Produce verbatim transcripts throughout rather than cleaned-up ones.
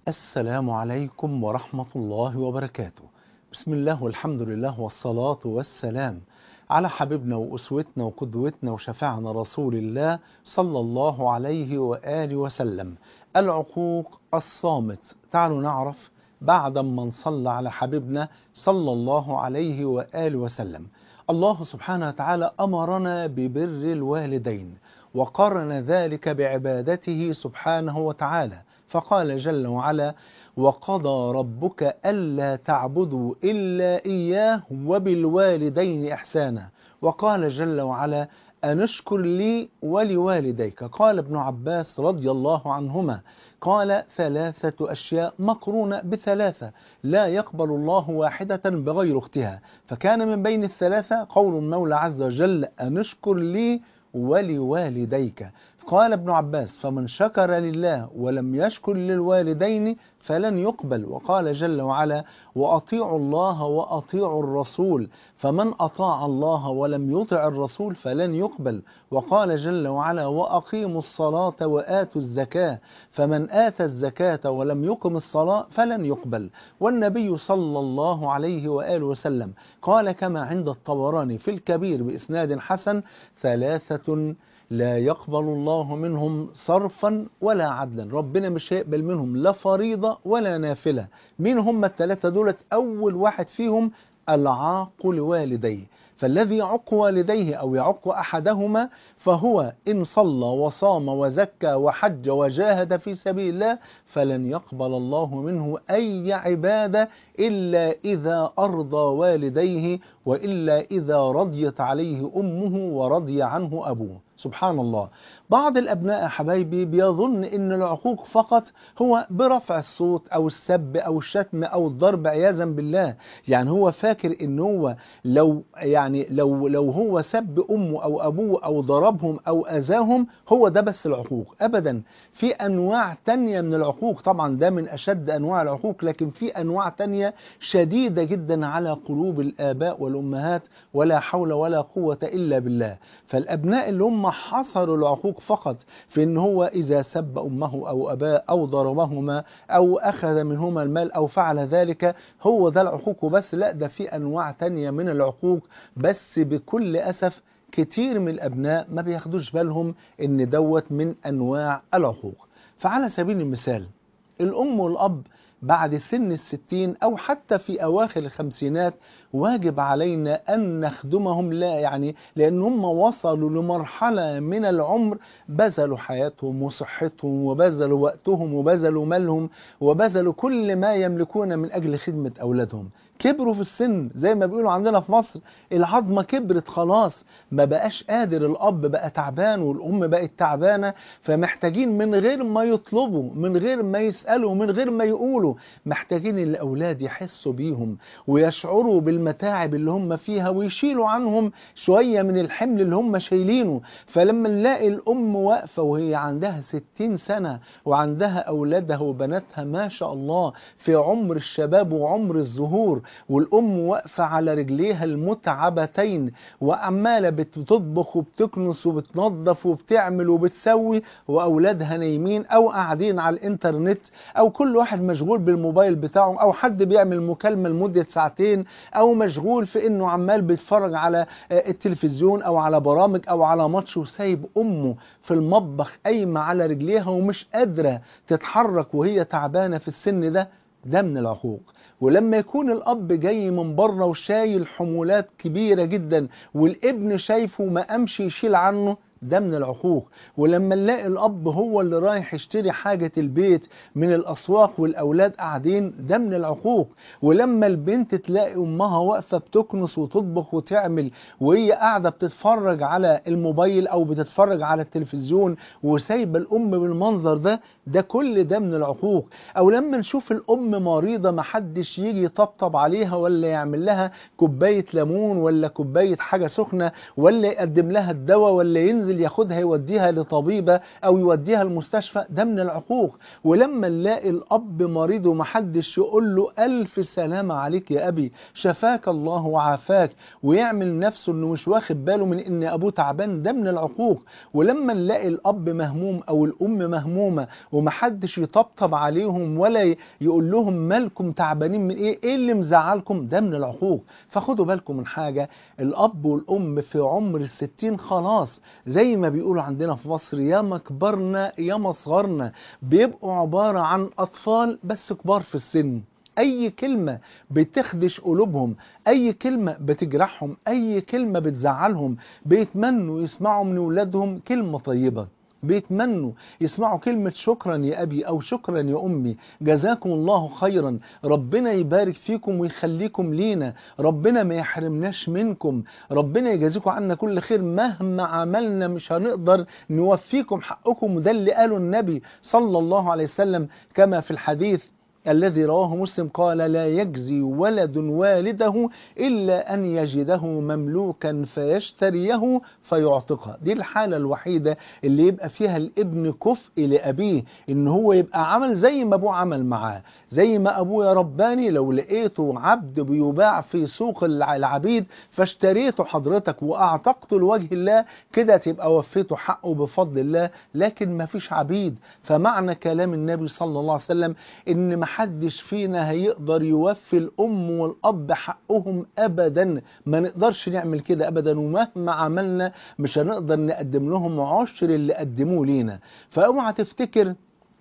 السلام عليكم ورحمة الله وبركاته. بسم الله والحمد لله والصلاة والسلام على حبيبنا وأسوتنا وقدوتنا وشفاعنا رسول الله صلى الله عليه وآله وسلم. العقوق الصامت. تعالوا نعرف بعد ما نصلى على حبيبنا صلى الله عليه وآله وسلم. الله سبحانه وتعالى أمرنا ببر الوالدين وقرن ذلك بعبادته سبحانه وتعالى، فقال جل وعلا: وقضى ربك ألا تعبدوا إلا إياه وبالوالدين إحسانا. وقال جل وعلا: أن اشكر لي ولوالديك. قال ابن عباس رضي الله عنهما قال: ثلاثة أشياء مقرونة بثلاثة لا يقبل الله واحدة بغير اختها، فكان من بين الثلاثة قول المولى عز وجل: أن اشكر لي ولوالديك. قال ابن عباس: فمن شكر لله ولم يشكر للوالدين فلن يقبل. وقال جل وعلا: وأطيعوا الله وأطيعوا الرسول، فمن أطاع الله ولم يطع الرسول فلن يقبل. وقال جل وعلا: وأقيموا الصلاة وآتوا الزكاة، فمن آتى الزكاة ولم يقم الصلاة فلن يقبل. والنبي صلى الله عليه وآله وسلم قال كما عند الطبراني في الكبير بإسناد حسن: ثلاثة لا يقبل الله منهم صرفا ولا عدلا. ربنا مش هيقبل منهم لا فريضة ولا نافلة. مين هم الثلاثة دولت؟ أول واحد فيهم العاق لوالديه، فالذي يعق والديه أو يعق أحدهما فهو إن صلى وصام وزكى وحج وجاهد في سبيل الله فلن يقبل الله منه أي عبادة إلا إذا أرضى والديه، وإلا إذا رضيت عليه أمه ورضي عنه أبوه. سبحان الله. بعض الأبناء حبايبي بيظن إن العقوق فقط هو برفع الصوت أو السب أو الشتم أو الضرب عياذا بالله. يعني هو فاكر إن هو لو يعني لو لو هو سب أمه أو أبوه أو ضربهم أو أذاهم هو ده بس العقوق. أبدا، في أنواع تانية من العقوق. طبعا ده من أشد أنواع العقوق، لكن في أنواع تانية شديدة جدا على قلوب الآباء والأمهات، ولا حول ولا قوة إلا بالله. فالأبناء اللي هم حصروا العقوق فقط في إن هو إذا سب أمه أو أباه أو ضربهما أو أخذ منهما المال أو فعل ذلك هو ده العقوق وبس، لا، ده في أنواع تانية من العقوق. بس بكل أسف كتير من الأبناء ما بياخدوش بالهم إن دوت من أنواع العقوق. فعلى سبيل المثال الأم والأب بعد سن الستين أو حتى في أواخر الخمسينات واجب علينا أن نخدمهم، لا يعني لأن هم وصلوا لمرحلة من العمر بذلوا حياتهم وصحتهم وبذلوا وقتهم وبذلوا مالهم وبذلوا كل ما يملكون من أجل خدمة أولادهم. كبروا في السن زي ما بيقولوا عندنا في مصر، العظمة كبرت خلاص، ما بقاش قادر، الأب بقى تعبان والأم بقت تعبانة، فمحتاجين من غير ما يطلبوا، من غير ما يسألوا، من غير ما يقولوا، محتاجين الأولاد يحسوا بيهم ويشعروا بالمتاعب اللي هم فيها ويشيلوا عنهم شوية من الحمل اللي هم شايلينه. فلما نلاقي الأم واقفة وهي عندها ستين سنة وعندها أولادها وبناتها ما شاء الله في عمر الشباب وعمر الزهور، والأم واقفة على رجليها المتعبتين وعمالة بتطبخ وبتكنس وبتنظف وبتعمل وبتسوي، وأولادها نايمين أو قاعدين على الإنترنت أو كل واحد مشغول بالموبايل بتاعه، أو حد بيعمل مكالمة لمدة ساعتين، أو مشغول في إنه عمال بيتفرج على التلفزيون أو على برامج أو على ماتش، وسايب أمه في المطبخ قايمة على رجليها ومش قادرة تتحرك وهي تعبانة في السن ده. ده من العقوق. ولما يكون الأب جاي من بره وشايل حمولات كبيرة جدا والابن شايفه ما قامش يشيل عنه، ده من العقوق. ولما نلاقي الأب هو اللي رايح يشتري حاجة البيت من الأسواق والأولاد قاعدين، ده من العقوق. ولما البنت تلاقي أمها واقفة بتكنس وتطبخ وتعمل وهي قاعدة بتتفرج على الموبايل أو بتتفرج على التلفزيون وسايبة الأم بالمنظر ده، ده كل ده من العقوق. أو لما نشوف الأم مريضة محدش يجي يطبطب عليها ولا يعمل لها كوباية ليمون ولا كوباية حاجة سخنة ولا يقدم لها الدواء ولا ينزل ياخدها يوديها لطبيبة أو يوديها المستشفى، ده من العقوق. ولما نلاقي الأب مريض ومحدش يقول له ألف سلامة عليك يا أبي، شفاك الله وعافاك، ويعمل نفسه إنه مش واخد باله من إن أبوه تعبان، ده من العقوق. ولما نلاقي الأب مهموم أو الأم مهمومة ومحدش يطبطب عليهم ولا يقول لهم مالكم تعبانين من ايه، ايه اللي مزعلكم، ده من العقوق. فخدوا بالكم من حاجة، الأب والأم في عمر الستين خلاص زي ما بيقولوا عندنا في مصر يا ما كبرنا يا ما صغرنا، بيبقوا عبارة عن أطفال بس كبار في السن. أي كلمة بتخدش قلوبهم، أي كلمة بتجرحهم، أي كلمة بتزعلهم، بيتمنوا يسمعوا من ولادهم كلمة طيبة، بيتمنوا يسمعوا كلمة شكرا يا أبي أو شكرا يا أمي، جزاكم الله خيرا، ربنا يبارك فيكم ويخليكم لينا، ربنا ما يحرمناش منكم، ربنا يجازيكم عنا كل خير، مهما عملنا مش هنقدر نوفيكم حقكم. وده اللي قاله النبي صلى الله عليه وسلم كما في الحديث الذي رواه مسلم قال لا يجزي ولد والده إلا أن يجده مملوكا فيشتريه فيعتقه. دي الحالة الوحيدة اللي يبقى فيها الابن كفء لأبيه، إن هو يبقى عمل زي ما أبوه عمل معاه، زي ما أبوه رباني لو لقيته عبد بيباع في سوق العبيد فاشتريته حضرتك وأعتقته لوجه الله، كده تبقى وفيته حقه بفضل الله، لكن ما فيش عبيد. فمعنى كلام النبي صلى الله عليه وسلم إن ما محدش فينا هيقدر يوفي الأم والأب حقهم أبدا، ما نقدرش نعمل كده أبدا، ومهما عملنا مش هنقدر نقدم لهم عشر اللي قدموه لينا. فاوعى تفتكر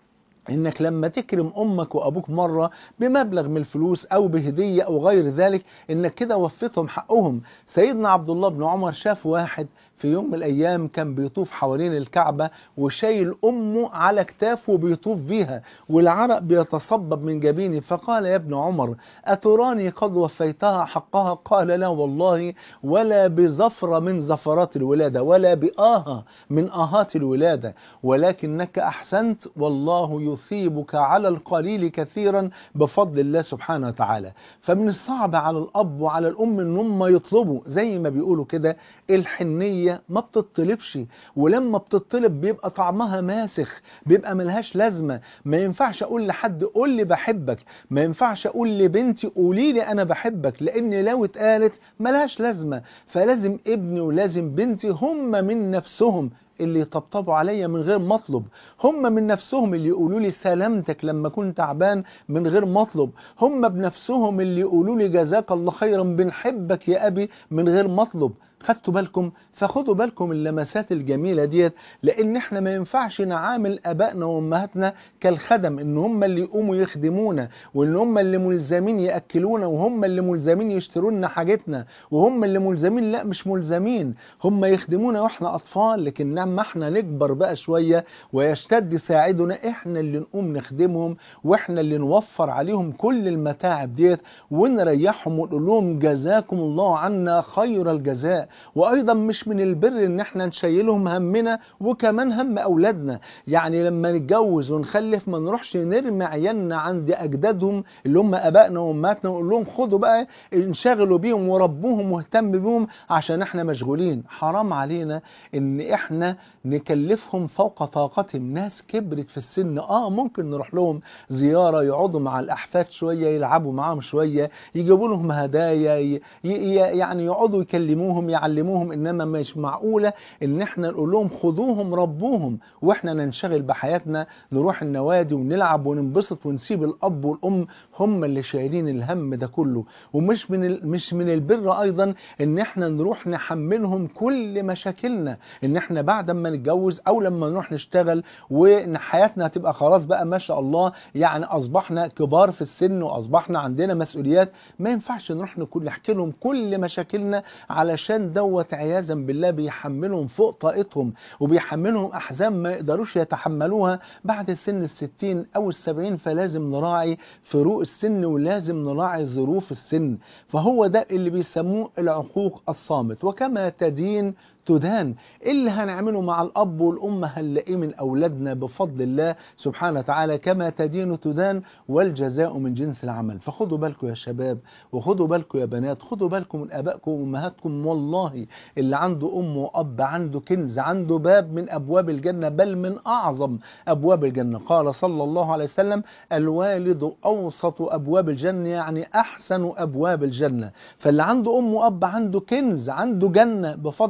انك لما تكرم امك وابوك مرة بمبلغ من الفلوس او بهدية او غير ذلك انك كده وفيتهم حقهم. سيدنا عبد الله بن عمر شاف واحد في يوم من الايام كان بيطوف حوالين الكعبة وشايل امه على كتافه وبيطوف بيها والعرق بيتصبب من جبينه، فقال يا ابن عمر اتراني قد وفيتها حقها؟ قال لا والله، ولا بزفرة من زفرات الولادة ولا بآهة من آهات الولادة، ولكنك احسنت والله يثيبك على القليل كثيرا بفضل الله سبحانه وتعالى. فمن الصعب على الأب وعلى الأم إن هم يطلبوا، زي ما بيقولوا كده الحنية ما بتطلبش، ولما بتطلب بيبقى طعمها ماسخ، بيبقى ملهاش لازمة. ما ينفعش أقول لحد قول لي بحبك، ما ينفعش أقول لبنتي قولي لي أنا بحبك، لأن لو اتقالت ملهاش لازمة. فلازم ابني ولازم بنتي هم من نفسهم اللي يطبطبوا عليا من غير مطلب، هم من نفسهم اللي يقولوا لي سلامتك لما كنت تعبان من غير مطلب، هم بنفسهم اللي يقولوا لي جزاك الله خيرا بنحبك يا أبي من غير مطلب. خدتوا بالكم؟ فخدوا بالكم اللمسات الجميلة ديت، لأن احنا ما ينفعش نعامل أبائنا وأمهاتنا كالخدم، إن هم اللي يقوموا يخدمونا وإن هم اللي ملزمين يأكلونا وهم اللي ملزمين يشترونا حاجتنا وهم اللي ملزمين. لا، مش ملزمين، هم يخدمونا وإحنا أطفال، لكن لما احنا نكبر بقى شوية ويشتد ساعدنا احنا اللي نقوم نخدمهم واحنا اللي نوفر عليهم كل المتاعب ديت ونريحهم ونقول لهم جزاكم الله عنا خير الجزاء. وايضا مش من البر ان احنا نشيلهم همنا وكمان هم اولادنا، يعني لما نتجوز ونخلف ما نروحش نرمي عيالنا عند اجدادهم اللي هم ابائنا وامهاتنا ونقول لهم خدوا بقى انشغلوا بيهم وربوهم واهتم بيهم عشان احنا مشغولين. حرام علينا ان احنا نكلفهم فوق طاقتهم. ناس كبرت في السن اه ممكن نروح لهم زيارة يقعدوا مع الاحفاد شوية يلعبوا معاهم شوية يجيبوا لهم هدايا ي... ي... يعني يقعدوا يكلموهم يعلموهم، انما مش معقولة ان احنا نقول لهم خذوهم ربوهم واحنا ننشغل بحياتنا نروح النوادي ونلعب وننبسط ونسيب الاب والام هم اللي شايلين الهم ده كله. ومش من ال... مش من البر ايضا ان احنا نروح نحملهم كل مشاكلنا، ان احنا بعد ما نتجوز او لما نروح نشتغل وان حياتنا هتبقى خلاص بقى ما شاء الله يعني اصبحنا كبار في السن واصبحنا عندنا مسؤوليات، ما ينفعش نروح نكون نحكي لهم كل مشاكلنا علشان دوت عياذا بالله بيحملهم فوق طاقتهم وبيحملهم احزان ما يقدروش يتحملوها بعد سن الستين او السبعين. فلازم نراعي فروق السن ولازم نراعي ظروف السن. فهو ده اللي بيسموه العقوق الصامت. وكما تدين تدان، اللي هنعمله مع الأب والأم هنلاقيه من أولادنا بفضل الله سبحانه وتعالى. كما تدين تدان والجزاء من جنس العمل. فخدوا بالكم يا شباب وخدوا بالكم يا بنات، خدوا بالكم من أبائكم وأمهاتكم. والله اللي عنده أم وأب عنده كنز، عنده باب من أبواب الجنة، بل من أعظم أبواب الجنة. قال صلى الله عليه وسلم الوالد أوسط أبواب الجنة، يعني أحسن أبواب الجنة. فاللي عنده أم وأب عنده كنز، عنده جنة بفضل الله.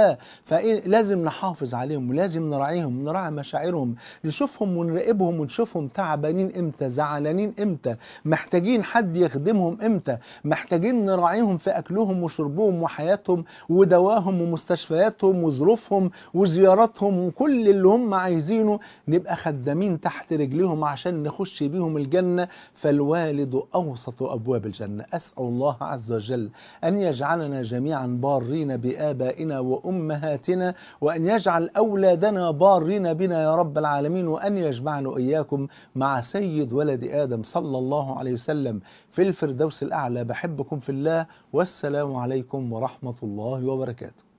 الله. فلازم نحافظ عليهم ولازم نراعيهم، نراعي مشاعرهم، نشوفهم ونراقبهم ونشوفهم تعبانين امتى، زعلانين امتى، محتاجين حد يخدمهم امتى، محتاجين نراعيهم في اكلهم وشربهم وحياتهم ودواهم ومستشفياتهم وظروفهم وزياراتهم وكل اللي هم عايزينه، نبقى خدامين تحت رجليهم عشان نخش بيهم الجنة. فالوالد أوسط أبواب الجنة. أسأل الله عز وجل أن يجعلنا جميعا بارين بآبائنا وأمهاتنا، وأن يجعل أولادنا بارين بنا يا رب العالمين، وأن يجمعنا وإياكم مع سيد ولد آدم صلى الله عليه وسلم في الفردوس الأعلى. بحبكم في الله، والسلام عليكم ورحمة الله وبركاته.